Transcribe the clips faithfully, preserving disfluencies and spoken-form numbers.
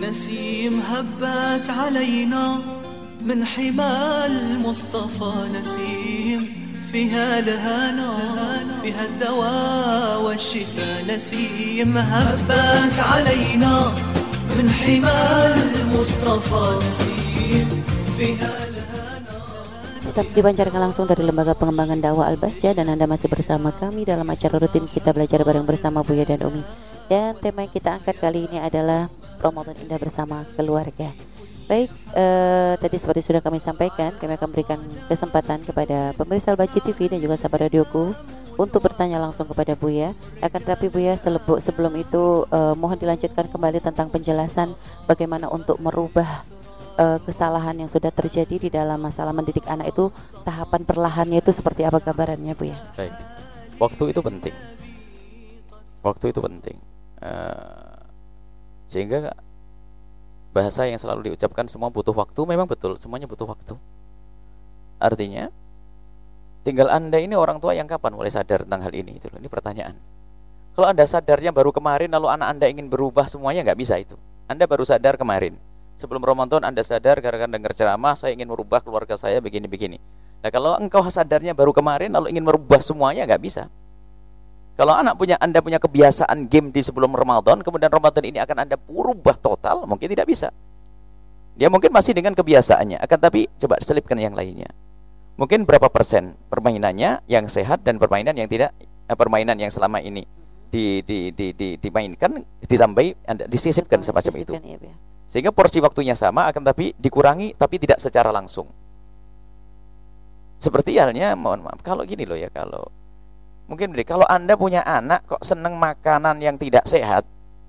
نسيم هبت علينا من حمى المصطفى نسيم فيها الهنا فيها الدواء والشفاء نسيم هبت علينا من حمى المصطفى نسيم فيها dipancarkan langsung dari Lembaga Pengembangan Dakwah Al-Bahjah, dan Anda masih bersama kami dalam acara rutin kita belajar bareng bersama Buya dan Umi. Dan tema yang kita angkat kali ini adalah Ramadan Indah bersama keluarga. Baik, eh, tadi seperti sudah kami sampaikan, kami akan berikan kesempatan kepada pemirsa Al-Bahjah T V dan juga sahabat radioku untuk bertanya langsung kepada Buya. Akan tetapi Buya sebelum itu eh, mohon dilanjutkan kembali tentang penjelasan bagaimana untuk merubah Uh, kesalahan yang sudah terjadi di dalam masalah mendidik anak itu, tahapan perlahannya itu seperti apa gambarannya Bu ya? Baik, waktu itu penting, waktu itu penting, uh, sehingga bahasa yang selalu diucapkan semua butuh waktu, memang betul, semuanya butuh waktu. Artinya, tinggal Anda ini orang tua yang kapan mulai sadar tentang hal ini? Itu ini pertanyaan. Kalau Anda sadarnya baru kemarin, lalu anak Anda ingin berubah semuanya, nggak bisa itu. Anda baru sadar kemarin. Sebelum Ramadan Anda sadar gara-gara dengar ceramah, saya ingin merubah keluarga saya begini-begini. Nah kalau engkau sadarnya baru kemarin lalu ingin merubah semuanya, nggak bisa. Kalau anak punya Anda punya kebiasaan game di sebelum Ramadan, kemudian Ramadan ini akan Anda rubah total, mungkin tidak bisa. Dia mungkin masih dengan kebiasaannya, akan tapi coba selipkan yang lainnya. Mungkin berapa persen permainannya yang sehat dan permainan yang tidak, eh, permainan yang selama ini di, di, di, di, dimainkan ditambahi, Anda disisipkan oh, semacam itu. Ya, sehingga porsi waktunya sama, akan tapi dikurangi, tapi tidak secara langsung. Seperti halnya, mohon maaf, kalau gini loh ya, kalau mungkin kalau Anda punya anak kok seneng makanan yang tidak sehat,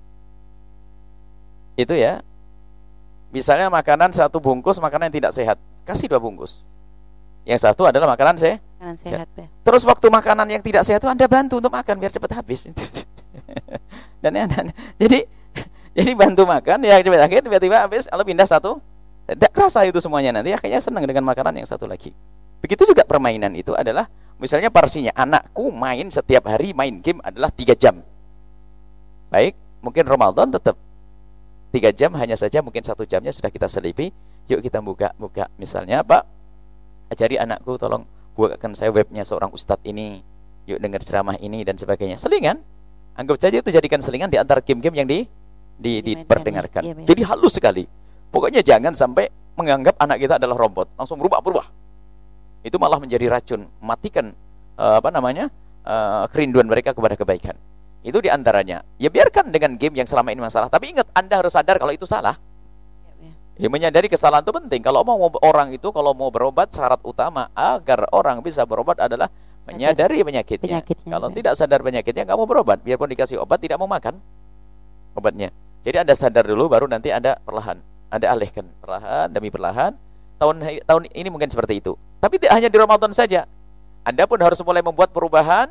itu ya, misalnya makanan satu bungkus makanan yang tidak sehat, kasih dua bungkus. Yang satu adalah makanan se makanan sehat. Ya. Terus waktu makanan yang tidak sehat itu Anda bantu untuk makan biar cepat habis. Dan ya, jadi Jadi bantu makan, ya tiba-tiba habis, lalu pindah satu, tidak kerasa itu semuanya, nanti akhirnya senang dengan makanan yang satu lagi. Begitu juga permainan itu adalah, misalnya porsinya, anakku main setiap hari, main game adalah tiga jam. Baik, mungkin Ramadan tetap tiga jam, hanya saja mungkin satu jamnya sudah kita selipi, yuk kita buka-buka, misalnya apa, ajari anakku, tolong bukakan saya webnya seorang ustadz ini, yuk dengar ceramah ini, dan sebagainya. Selingan, anggap saja itu jadikan selingan di antara game-game yang di Di, diperdengarkan. Ya, jadi halus sekali. Pokoknya jangan sampai menganggap anak kita adalah robot, langsung berubah-berubah. Itu malah menjadi racun, matikan uh, apa namanya uh, kerinduan mereka kepada kebaikan. Itu diantaranya. Ya biarkan dengan game yang selama ini masalah. Tapi ingat, Anda harus sadar kalau itu salah. Ya, ya. Ya menyadari kesalahan itu penting. Kalau mau orang itu kalau mau berobat, syarat utama agar orang bisa berobat adalah menyadari penyakitnya. penyakitnya kalau ya. Tidak sadar penyakitnya, nggak mau berobat. Biarpun dikasih obat, tidak mau makan obatnya. Jadi Anda sadar dulu, baru nanti Anda perlahan, Anda alihkan perlahan demi perlahan. Tahun tahun ini mungkin seperti itu. Tapi tidak hanya di Ramadan saja. Anda pun harus mulai membuat perubahan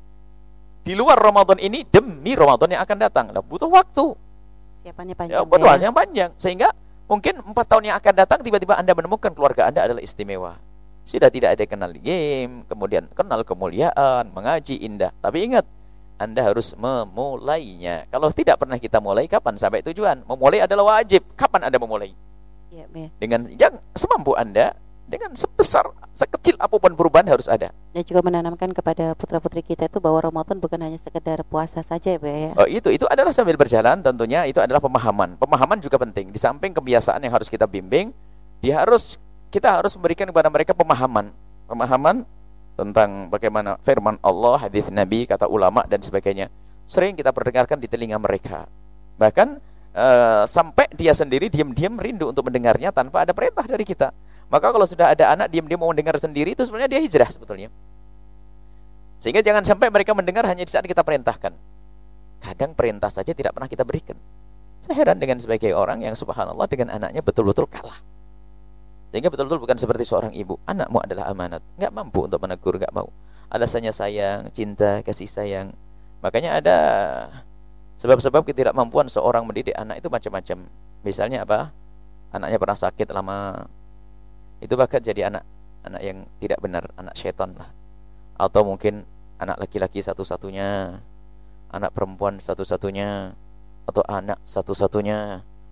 di luar Ramadan ini demi Ramadan yang akan datang. Nah, butuh waktu. Siapannya panjang. Ya, butuh waktu yang panjang. Sehingga mungkin empat tahun yang akan datang tiba-tiba Anda menemukan keluarga Anda adalah istimewa. Sudah tidak ada kenal game, kemudian kenal kemuliaan, mengaji indah. Tapi ingat, Anda harus memulainya. Kalau tidak pernah kita mulai, kapan sampai tujuan? Memulai adalah wajib. Kapan Anda memulai? Ya, ya. Dengan yang semampu Anda, dengan sebesar, sekecil apapun perubahan harus ada. Dan juga menanamkan kepada putra-putri kita itu bahwa Ramadan bukan hanya sekedar puasa saja ya. Oh, itu itu adalah sambil berjalan, tentunya itu adalah pemahaman. Pemahaman juga penting. Di samping kebiasaan yang harus kita bimbing, dia harus kita harus memberikan kepada mereka pemahaman. Pemahaman tentang bagaimana firman Allah, hadis Nabi, kata ulama dan sebagainya. Sering kita perdengarkan di telinga mereka. Bahkan uh, sampai dia sendiri diam-diam rindu untuk mendengarnya tanpa ada perintah dari kita. Maka kalau sudah ada anak diam-diam mau mendengar sendiri, itu sebenarnya dia hijrah sebetulnya. Sehingga jangan sampai mereka mendengar hanya di saat kita perintahkan. Kadang perintah saja tidak pernah kita berikan. Saya heran dengan sebagai orang yang subhanallah dengan anaknya betul-betul kalah. Sehingga betul-betul bukan seperti seorang ibu. Anakmu adalah amanat, nggak mampu untuk menegur, nggak mau. Alasannya sayang, cinta, kasih sayang. Makanya ada sebab-sebab ketidakmampuan seorang mendidik anak itu macam-macam. Misalnya apa? Anaknya pernah sakit lama, itu bahkan jadi anak anak yang tidak benar, anak syaitan lah. Atau mungkin anak laki-laki satu-satunya, anak perempuan satu-satunya, atau anak satu-satunya.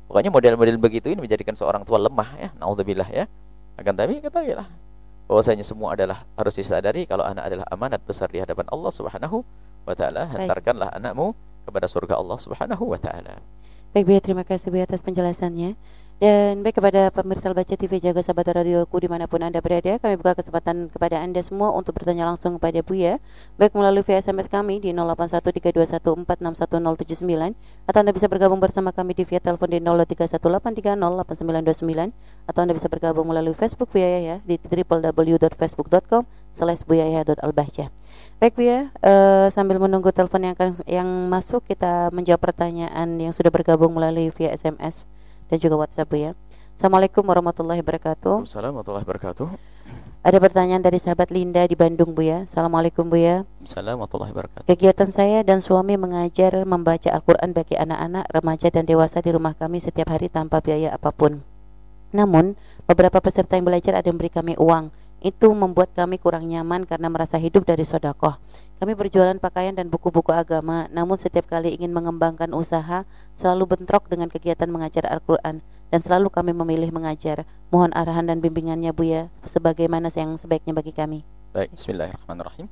Pokoknya model-model begitu ini menjadikan seorang tua lemah ya, naudzubillah ya. Akan tapi ketahuilah bahwasanya semua adalah harus disadari kalau anak adalah amanat besar di hadapan Allah Subhanahu wa taala. Hantarkanlah anakmu kepada surga Allah Subhanahu wa taala. Baik Buya, terima kasih Buya atas penjelasannya. Dan baik kepada pemirsa Al-Baca T V, jaga sahabat radioku dimanapun Anda berada, kami buka kesempatan kepada Anda semua untuk bertanya langsung kepada Buya, baik melalui via S M S kami di nol delapan satu tiga dua satu empat enam satu nol tujuh sembilan, atau Anda bisa bergabung bersama kami di via telepon di nol tiga satu delapan tiga nol delapan sembilan dua sembilan, atau Anda bisa bergabung melalui Facebook Buya Yahya di w w w dot facebook dot com slash buya yahya dot albahjah. Baik Buya, uh, sambil menunggu telepon yang akan yang masuk, kita menjawab pertanyaan yang sudah bergabung melalui via S M S dan juga WhatsApp Buya. Assalamualaikum warahmatullahi wabarakatuh. Assalamualaikum warahmatullahi wabarakatuh. Ada pertanyaan dari sahabat Linda di Bandung Buya. Assalamualaikum Buya. Assalamualaikum warahmatullahi wabarakatuh. Kegiatan saya dan suami mengajar membaca Al-Quran bagi anak-anak, remaja dan dewasa di rumah kami setiap hari tanpa biaya apapun. Namun beberapa peserta yang belajar ada yang beri kami uang. Itu membuat kami kurang nyaman karena merasa hidup dari sedekah. Kami berjualan pakaian dan buku-buku agama, namun setiap kali ingin mengembangkan usaha selalu bentrok dengan kegiatan mengajar Al-Quran, dan selalu kami memilih mengajar. Mohon arahan dan bimbingannya Buya, sebagaimana yang sebaiknya bagi kami. Baik, bismillahirrahmanirrahim.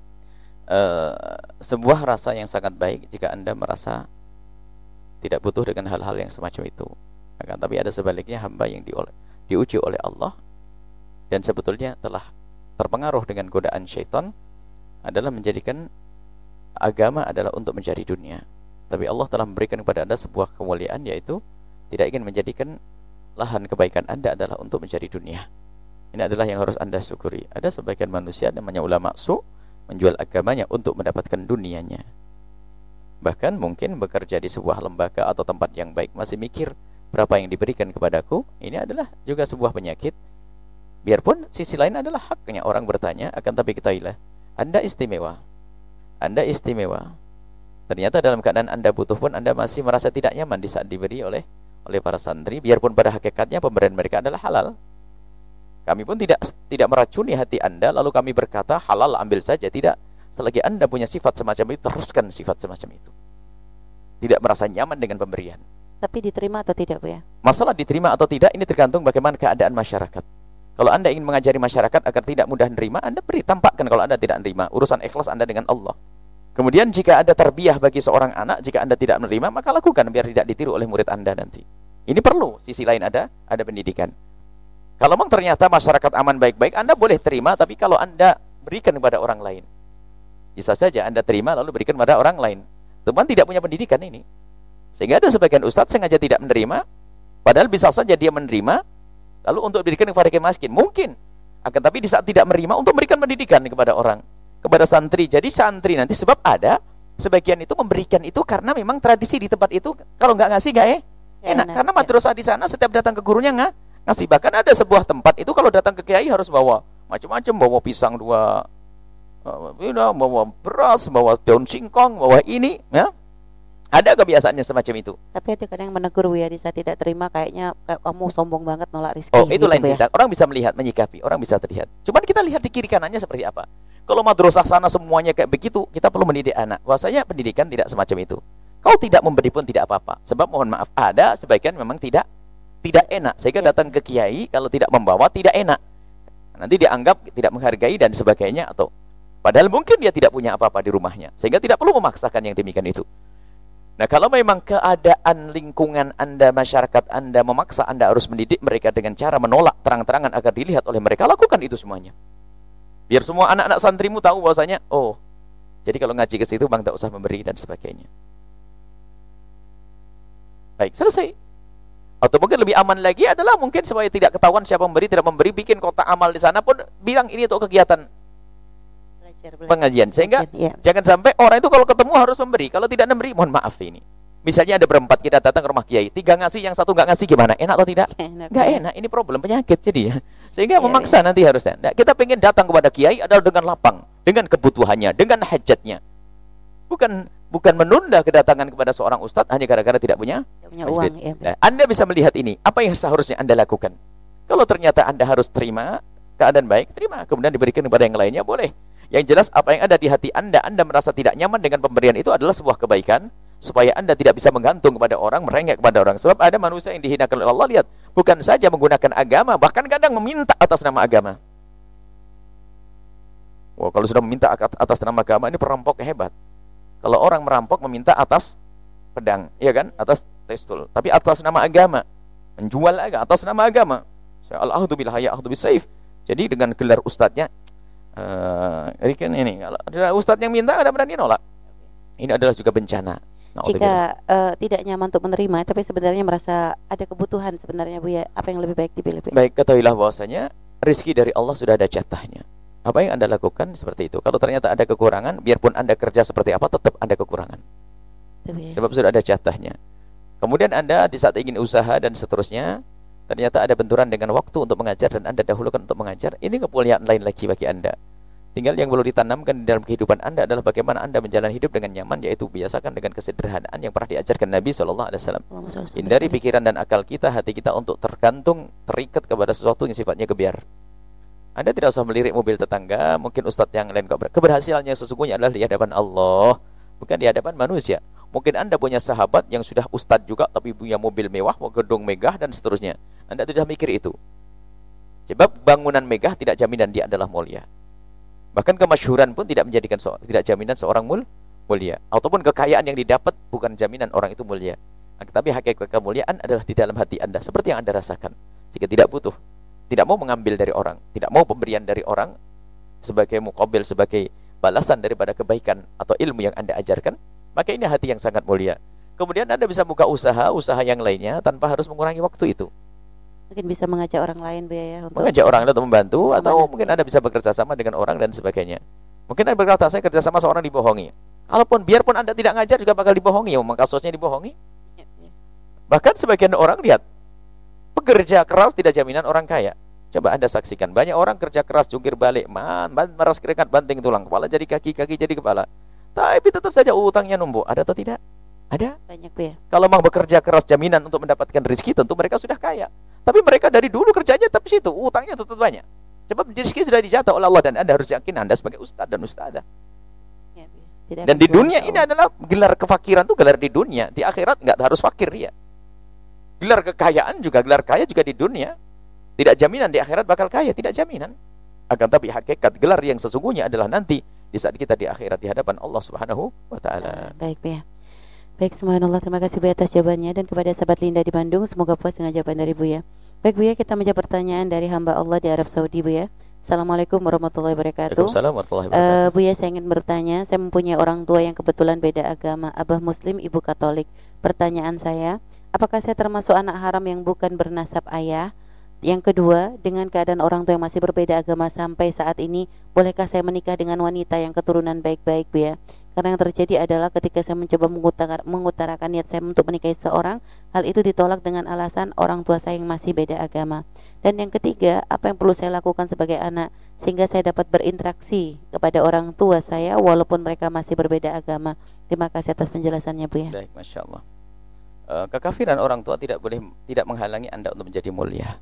Uh, sebuah rasa yang sangat baik jika Anda merasa tidak butuh dengan hal-hal yang semacam itu. Akan tapi ada sebaliknya hamba yang di, diuji oleh Allah dan sebetulnya telah terpengaruh dengan godaan syaitan adalah menjadikan agama adalah untuk mencari dunia. Tapi Allah telah memberikan kepada Anda sebuah kemuliaan, yaitu tidak ingin menjadikan lahan kebaikan Anda adalah untuk mencari dunia. Ini adalah yang harus Anda syukuri. Ada sebagian manusia, namanya ulama su, menjual agamanya untuk mendapatkan dunianya. Bahkan mungkin bekerja di sebuah lembaga atau tempat yang baik, masih mikir berapa yang diberikan kepadaku. Ini adalah juga sebuah penyakit. Biarpun sisi lain adalah haknya orang bertanya, akan tapi ketahuilah, Anda istimewa. Anda istimewa. Ternyata dalam keadaan Anda butuh pun Anda masih merasa tidak nyaman di saat diberi oleh oleh para santri, biarpun pada hakikatnya pemberian mereka adalah halal. Kami pun tidak tidak meracuni hati Anda lalu kami berkata halal ambil saja, tidak. Selagi Anda punya sifat semacam itu, teruskan sifat semacam itu. Tidak merasa nyaman dengan pemberian. Tapi diterima atau tidak Buya? Masalah diterima atau tidak ini tergantung bagaimana keadaan masyarakat. Kalau Anda ingin mengajari masyarakat agar tidak mudah menerima, Anda beri, tampakkan kalau Anda tidak menerima. Urusan ikhlas Anda dengan Allah. Kemudian jika ada tarbiyah bagi seorang anak, jika Anda tidak menerima, maka lakukan biar tidak ditiru oleh murid Anda nanti. Ini perlu, sisi lain ada, ada pendidikan. Kalau memang ternyata masyarakat aman baik-baik, Anda boleh terima, tapi kalau Anda berikan kepada orang lain. Bisa saja Anda terima lalu berikan kepada orang lain. Teman tidak punya pendidikan ini. Sehingga ada sebagian ustadz sengaja tidak menerima, padahal bisa saja dia menerima, lalu untuk diberikan kepada miskin, mungkin. Akan tapi di saat tidak menerima, untuk memberikan pendidikan kepada orang, kepada santri. Jadi santri nanti, sebab ada sebagian itu memberikan itu karena memang tradisi di tempat itu, kalau nggak ngasih nggak eh enak. enak. Karena madrasah di sana setiap datang ke gurunya nggak ngasih. Bahkan ada sebuah tempat itu kalau datang ke kiai harus bawa macam-macam, bawa pisang dua, bawa beras, bawa daun singkong, bawa ini, ya. Ada kebiasaannya semacam itu. Tapi ada kadang yang menegur Buya di saat tidak terima, kayaknya kayak kamu sombong banget nolak rezeki. Oh, itu gitu, lain Buya. cerita. Orang bisa melihat, menyikapi, orang bisa terlihat. Cuman kita lihat di kiri kanannya seperti apa. Kalau madrasah sana semuanya kayak begitu, kita perlu mendidik anak. Bahwasanya pendidikan tidak semacam itu. Kau tidak memberi pun tidak apa-apa. Sebab mohon maaf, ada sebagian memang tidak tidak enak. Sehingga ya. Datang ke kiai kalau tidak membawa tidak enak. Nanti dianggap tidak menghargai dan sebagainya, atau padahal mungkin dia tidak punya apa-apa di rumahnya. Sehingga tidak perlu memaksakan yang demikian itu. Nah, kalau memang keadaan lingkungan Anda, masyarakat Anda memaksa Anda harus mendidik mereka dengan cara menolak terang-terangan agar dilihat oleh mereka, lakukan itu semuanya. Biar semua anak-anak santrimu tahu bahwasanya, oh, jadi kalau ngaji ke situ bang tak usah memberi dan sebagainya. Baik, selesai. Atau mungkin lebih aman lagi adalah mungkin supaya tidak ketahuan siapa memberi, tidak memberi, bikin kotak amal di sana pun bilang ini untuk kegiatan Belajar, belajar. pengajian, sehingga ya. Jangan sampai orang itu kalau ketemu harus memberi, kalau tidak memberi mohon maaf ini. Misalnya ada berempat kita datang ke rumah kiai, tiga ngasih, yang satu nggak ngasih, gimana? Enak atau tidak? Nggak enak, ini problem penyakit jadi ya. Sehingga ya, memaksa ya. Nanti harusnya. Nah, kita pengen datang kepada kiai adalah dengan lapang, dengan kebutuhannya, dengan hajatnya. Bukan bukan menunda kedatangan kepada seorang ustadz hanya gara-gara tidak punya, tidak punya uang. Ya, nah, Anda bisa melihat ini, apa yang seharusnya Anda lakukan. Kalau ternyata Anda harus terima keadaan baik, terima, kemudian diberikan kepada yang lainnya, boleh. Yang jelas apa yang ada di hati Anda, Anda merasa tidak nyaman dengan pemberian itu adalah sebuah kebaikan, supaya Anda tidak bisa menggantung kepada orang, merengek kepada orang. Sebab ada manusia yang dihinakan oleh Allah, lihat, bukan saja menggunakan agama, bahkan kadang meminta atas nama agama. Wah, kalau sudah meminta atas nama agama, ini perampok hebat. Kalau orang merampok meminta atas pedang, iya kan? Atas pistol, tapi atas nama agama. Menjual agama atas nama agama. Al-ahdu bil haya, ahdu bis saif. Jadi dengan gelar ustadznya, uh, ini kan ini, kalau ustadz yang minta ada berani nolak. Ini adalah juga bencana. Jika uh, tidak nyaman untuk menerima, tapi sebenarnya merasa ada kebutuhan sebenarnya Bu ya, apa yang lebih baik dipilih? Baik, ketahuilah bahwasanya rezeki dari Allah sudah ada jatahnya. Apa yang Anda lakukan seperti itu. Kalau ternyata ada kekurangan, biarpun Anda kerja seperti apa, tetap ada kekurangan. Tapi, sebab sudah ada jatahnya. Kemudian Anda di saat ingin usaha dan seterusnya, ternyata ada benturan dengan waktu untuk mengajar dan Anda dahulukan untuk mengajar. Ini kemuliaan lain lagi bagi Anda. Tinggal yang perlu ditanamkan di dalam kehidupan Anda adalah bagaimana Anda menjalani hidup dengan nyaman, yaitu biasakan dengan kesederhanaan yang pernah diajarkan Nabi shallallahu alaihi wasallam. Hindari pikiran dan akal kita, hati kita untuk tergantung, terikat kepada sesuatu yang sifatnya gebiar. Anda tidak usah melirik mobil tetangga, mungkin ustadz yang lain. Keberhasilannya sesungguhnya adalah di hadapan Allah, bukan di hadapan manusia. Mungkin Anda punya sahabat yang sudah ustadz juga, tapi punya mobil mewah, gedung megah, dan seterusnya. Anda tidak mikir itu. Sebab bangunan megah tidak jaminan dia adalah mulia. Bahkan kemasyhuran pun tidak menjadikan so, tidak jaminan seorang mul, mulia. Ataupun kekayaan yang didapat bukan jaminan orang itu mulia. Tapi hakikat kemuliaan adalah di dalam hati Anda, seperti yang Anda rasakan. Jika tidak butuh, tidak mau mengambil dari orang, tidak mau pemberian dari orang sebagai muqabil, sebagai balasan daripada kebaikan atau ilmu yang Anda ajarkan, maka ini hati yang sangat mulia. Kemudian Anda bisa buka usaha, usaha yang lainnya tanpa harus mengurangi waktu itu. Mungkin bisa mengajak orang lain Bu ya, untuk mengajak orang lain untuk membantu, atau mungkin Anda bisa bekerja sama dengan orang dan sebagainya. Mungkin Anda berkata, saya kerja sama seorang dibohongi. Kalaupun biarpun Anda tidak ngajar juga bakal dibohongi, memang kasusnya dibohongi. Bahkan sebagian orang lihat, pekerja keras tidak jaminan orang kaya. Coba Anda saksikan, banyak orang kerja keras, jungkir balik, man, meras keringat, banting tulang, kepala jadi kaki, kaki jadi kepala. Tapi tetap saja utangnya numpuk. Ada atau tidak? Ada. Banyak Bu ya. Kalau memang bekerja keras jaminan untuk mendapatkan rezeki, tentu mereka sudah kaya. Tapi mereka dari dulu kerjanya tapi situ, utangnya tetap banyak. Sebab rezeki sudah dijatah oleh Allah, dan Anda harus yakin Anda sebagai ustaz dan ustazah. Ya, ya. Dan di dunia ini adalah gelar kefakiran itu gelar di dunia, di akhirat enggak harus fakir ya. Gelar kekayaan juga, gelar kaya juga di dunia. Tidak jaminan di akhirat bakal kaya, tidak jaminan. Akan tapi hakikat gelar yang sesungguhnya adalah nanti di saat kita di akhirat di hadapan Allah Subhanahu wa taala. Baik ya. Baik, subhanallah, terima kasih Bu atas jawabannya, dan kepada sahabat Linda di Bandung, semoga puas dengan jawaban dari Bu ya. Baik Bu ya, kita menjawab pertanyaan dari hamba Allah di Arab Saudi Bu ya. Assalamualaikum warahmatullahi wabarakatuh. Waalaikumsalam warahmatullahi wabarakatuh. Uh, Bu ya, saya ingin bertanya, saya mempunyai orang tua yang kebetulan beda agama, abah Muslim, ibu Katolik. Pertanyaan saya, apakah saya termasuk anak haram yang bukan bernasab ayah? Yang kedua, dengan keadaan orang tua yang masih berbeda agama sampai saat ini, bolehkah saya menikah dengan wanita yang keturunan baik-baik Bu ya? Karena yang terjadi adalah ketika saya mencoba mengutarakan, mengutarakan niat saya untuk menikahi seorang, hal itu ditolak dengan alasan orang tua saya yang masih beda agama. Dan yang ketiga, apa yang perlu saya lakukan sebagai anak sehingga saya dapat berinteraksi kepada orang tua saya walaupun mereka masih berbeda agama? Terima kasih atas penjelasannya Bu ya. Baik, Masya Allah. Uh, kekafiran orang tua tidak boleh tidak menghalangi Anda untuk menjadi mulia.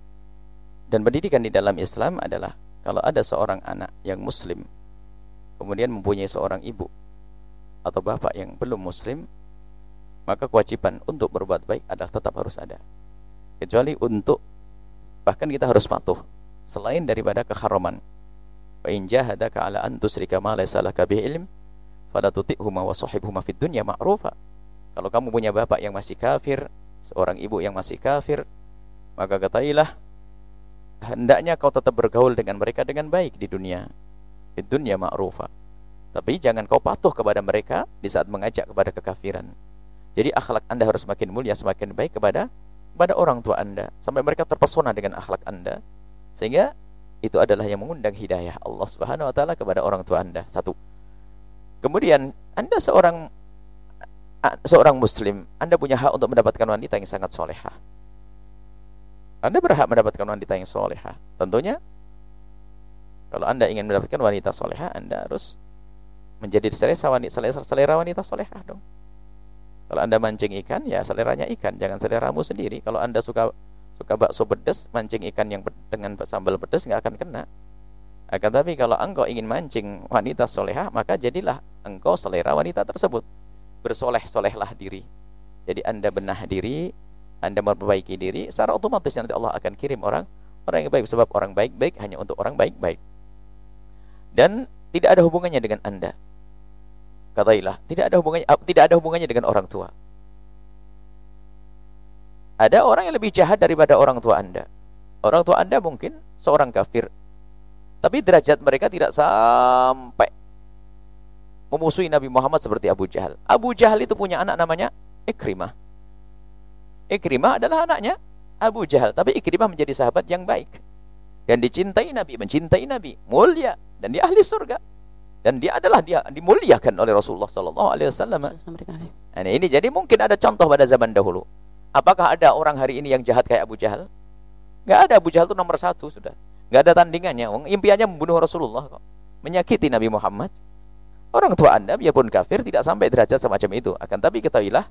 Dan pendidikan di dalam Islam adalah kalau ada seorang anak yang muslim kemudian mempunyai seorang ibu atau bapak yang belum muslim, maka kewajiban untuk berbuat baik adalah tetap harus ada. Kecuali untuk, bahkan kita harus patuh selain daripada keharaman. Wa in jahadaka ala an tusyrika ma laysa laka bihi ilm fala tuti'huma wa sahibhuma fid dunya ma'rufa. Kalau kamu punya bapak yang masih kafir, seorang ibu yang masih kafir, maka katailah hendaknya kau tetap bergaul dengan mereka dengan baik di dunia. Di dunia ma'rufa. Tapi jangan kau patuh kepada mereka di saat mengajak kepada kekafiran. Jadi akhlak Anda harus semakin mulia, semakin baik kepada kepada orang tua Anda, sampai mereka terpesona dengan akhlak Anda. Sehingga itu adalah yang mengundang hidayah Allah Subhanahu wa taala kepada orang tua Anda. Satu. Kemudian Anda seorang seorang muslim, Anda punya hak untuk mendapatkan wanita yang sangat solehah. Anda berhak mendapatkan wanita yang solehah. Tentunya kalau Anda ingin mendapatkan wanita solehah, Anda harus menjadi selera wanita, selera, selera wanita solehah dong. Kalau Anda mancing ikan, ya seleranya ikan, jangan seleramu sendiri. Kalau Anda suka suka bakso pedas, mancing ikan yang dengan sambal pedas nggak akan kena. Akan tapi kalau engkau ingin mancing wanita solehah, maka jadilah engkau selera wanita tersebut. bersoleh-solehlah diri. Jadi Anda benah diri, Anda memperbaiki diri, secara otomatis nanti Allah akan kirim orang orang yang baik, sebab orang baik-baik hanya untuk orang baik-baik. Dan tidak ada hubungannya dengan Anda. Katailah, tidak ada hubungannya tidak ada hubungannya dengan orang tua. Ada orang yang lebih jahat daripada orang tua Anda. Orang tua Anda mungkin seorang kafir, tapi derajat mereka tidak sampai memusuhi Nabi Muhammad seperti Abu Jahal. Abu Jahal itu punya anak namanya Ikrimah. Ikrimah adalah anaknya Abu Jahal, tapi Ikrimah menjadi sahabat yang baik dan dicintai Nabi, mencintai Nabi, mulia, dan dia ahli surga, dan dia adalah dia dimuliakan oleh Rasulullah sallallahu alaihi wasallam. Nah, ini jadi mungkin ada contoh pada zaman dahulu. Apakah ada orang hari ini yang jahat kayak Abu Jahal? Gak ada. Abu Jahal itu nomor satu sudah. Gak ada tandingannya. Impiannya membunuh Rasulullah kok, menyakiti Nabi Muhammad. Orang tua Anda biarpun kafir tidak sampai derajat semacam itu. Akan tapi ketahuilah,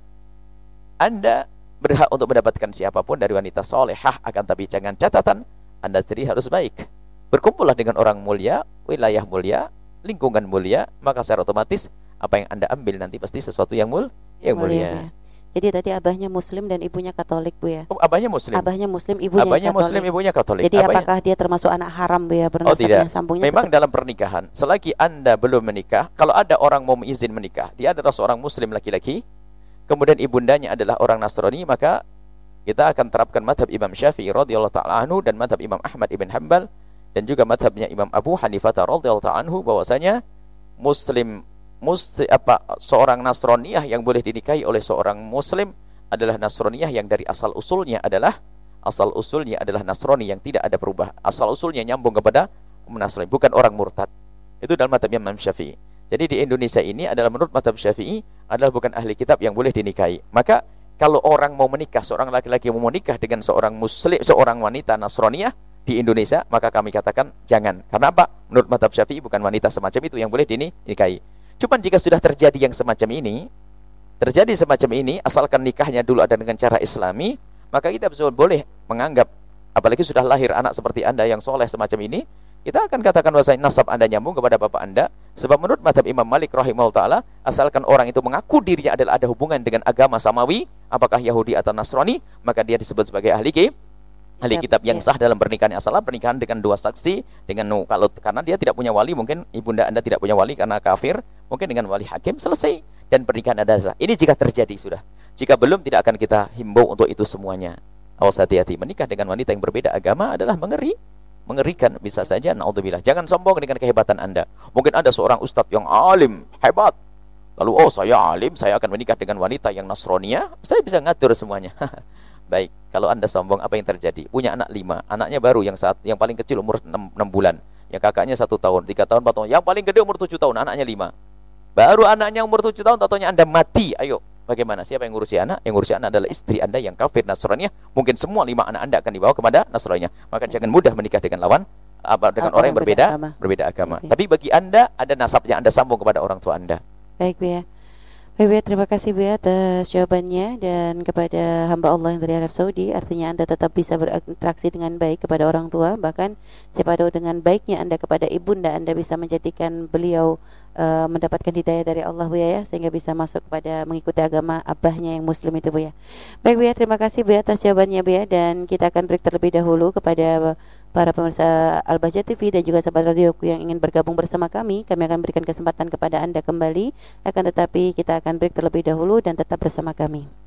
Anda berhak untuk mendapatkan siapapun dari wanita solehah. Akan tapi jangan catatan, Anda sendiri harus baik. Berkumpullah dengan orang mulia, wilayah mulia, lingkungan mulia, maka secara otomatis apa yang Anda ambil nanti pasti sesuatu yang mul yang mulia. mulia. Jadi tadi abahnya Muslim dan ibunya Katolik, Bu ya. Oh, abahnya Muslim. Abahnya Muslim, ibunya abahnya Katolik. Muslim, ibunya Katolik. Jadi abahnya... apakah dia termasuk anak haram, Bu ya? Oh tidak. Sambungnya Memang tetap... dalam pernikahan, selagi Anda belum menikah, kalau ada orang mau izin menikah, dia adalah seorang Muslim laki-laki, kemudian ibundanya adalah orang Nasrani, maka kita akan terapkan madhab Imam Syafi'i radhiyallahu ta'ala anhu dan madhab Imam Ahmad ibn Hanbal dan juga madhabnya Imam Abu Hanifah radhiyallahu ta'ala anhu, bahwasanya Muslim Muslim apa seorang Nasraniyah yang boleh dinikahi oleh seorang Muslim adalah Nasraniyah yang dari asal usulnya adalah asal usulnya adalah Nasrani yang tidak ada perubahan. Asal usulnya nyambung kepada Nasrani, bukan orang murtad. Itu dalam madhab Imam Syafi'i. Jadi di Indonesia ini adalah menurut madhab Syafi'i adalah bukan ahli kitab yang boleh dinikahi. Maka kalau orang mau menikah, seorang laki-laki mau menikah dengan seorang muslim, seorang wanita Nasraniyah di Indonesia, maka kami katakan jangan. Karena apa? Menurut madhab Syafi'i bukan wanita semacam itu yang boleh dinikahi. Cuman jika sudah terjadi yang semacam ini, terjadi semacam ini, asalkan nikahnya dulu ada dengan cara Islami, maka kita bisa boleh menganggap, apalagi sudah lahir anak seperti Anda yang soleh semacam ini, kita akan katakan bahwa nasab Anda nyambung kepada bapak Anda. Sebab menurut madhab Imam Malik rahimahullah ta'ala, asalkan orang itu mengaku dirinya adalah ada hubungan dengan agama samawi, apakah Yahudi atau Nasrani, maka dia disebut sebagai ahli kitab. Ahli kitab yang sah dalam pernikahan yang salah, pernikahan dengan dua saksi, dengan kalau karena dia tidak punya wali, mungkin ibunda Anda tidak punya wali karena kafir, mungkin dengan wali hakim selesai dan pernikahan Anda sah. Ini jika terjadi sudah. Jika belum, tidak akan kita himbau untuk itu semuanya. Awas, hati-hati. Menikah dengan wanita yang berbeda agama adalah mengeri, mengerikan, bisa saja naudzubillah. Jangan sombong dengan kehebatan Anda. Mungkin ada seorang ustadz yang alim, hebat, lalu oh saya alim, saya akan menikah dengan wanita yang Nasraniyah, saya bisa ngatur semuanya. Baik, kalau Anda sombong, apa yang terjadi? Punya anak lima, anaknya baru yang saat yang paling kecil umur enam bulan, yang kakaknya satu tahun, tiga tahun, empat tahun, yang paling gede umur tujuh tahun, anaknya lima. Baru anaknya umur tujuh tahun, tatonya Anda mati. Ayo, bagaimana? Siapa yang ngurusi anak? Yang ngurusi anak adalah istri Anda yang kafir Nasraniyah. Mungkin semua lima anak Anda akan dibawa kepada Nasraniyah. Maka jangan mudah menikah dengan lawan apa dengan orang yang berbeda agama. berbeda agama. Okay. Tapi bagi Anda ada nasab yang Anda sambung kepada orang tua Anda. Baik, Bu ya. Baik, Bu ya, terima kasih Bu ya atas jawabannya, dan kepada hamba Allah yang dari Arab Saudi, artinya Anda tetap bisa berinteraksi dengan baik kepada orang tua, bahkan siapa tahu dengan baiknya Anda kepada ibunda, Anda bisa menjadikan beliau uh, mendapatkan hidayah dari Allah, Bu ya, sehingga bisa masuk kepada mengikuti agama abahnya yang muslim itu, Bu ya. Baik, Bu ya, terima kasih Bu ya atas jawabannya, Bu ya, dan kita akan break terlebih dahulu. Kepada para pemirsa Al-Bahjah T V dan juga sahabat radioku yang ingin bergabung bersama kami, kami akan berikan kesempatan kepada Anda kembali, akan tetapi kita akan break terlebih dahulu dan tetap bersama kami.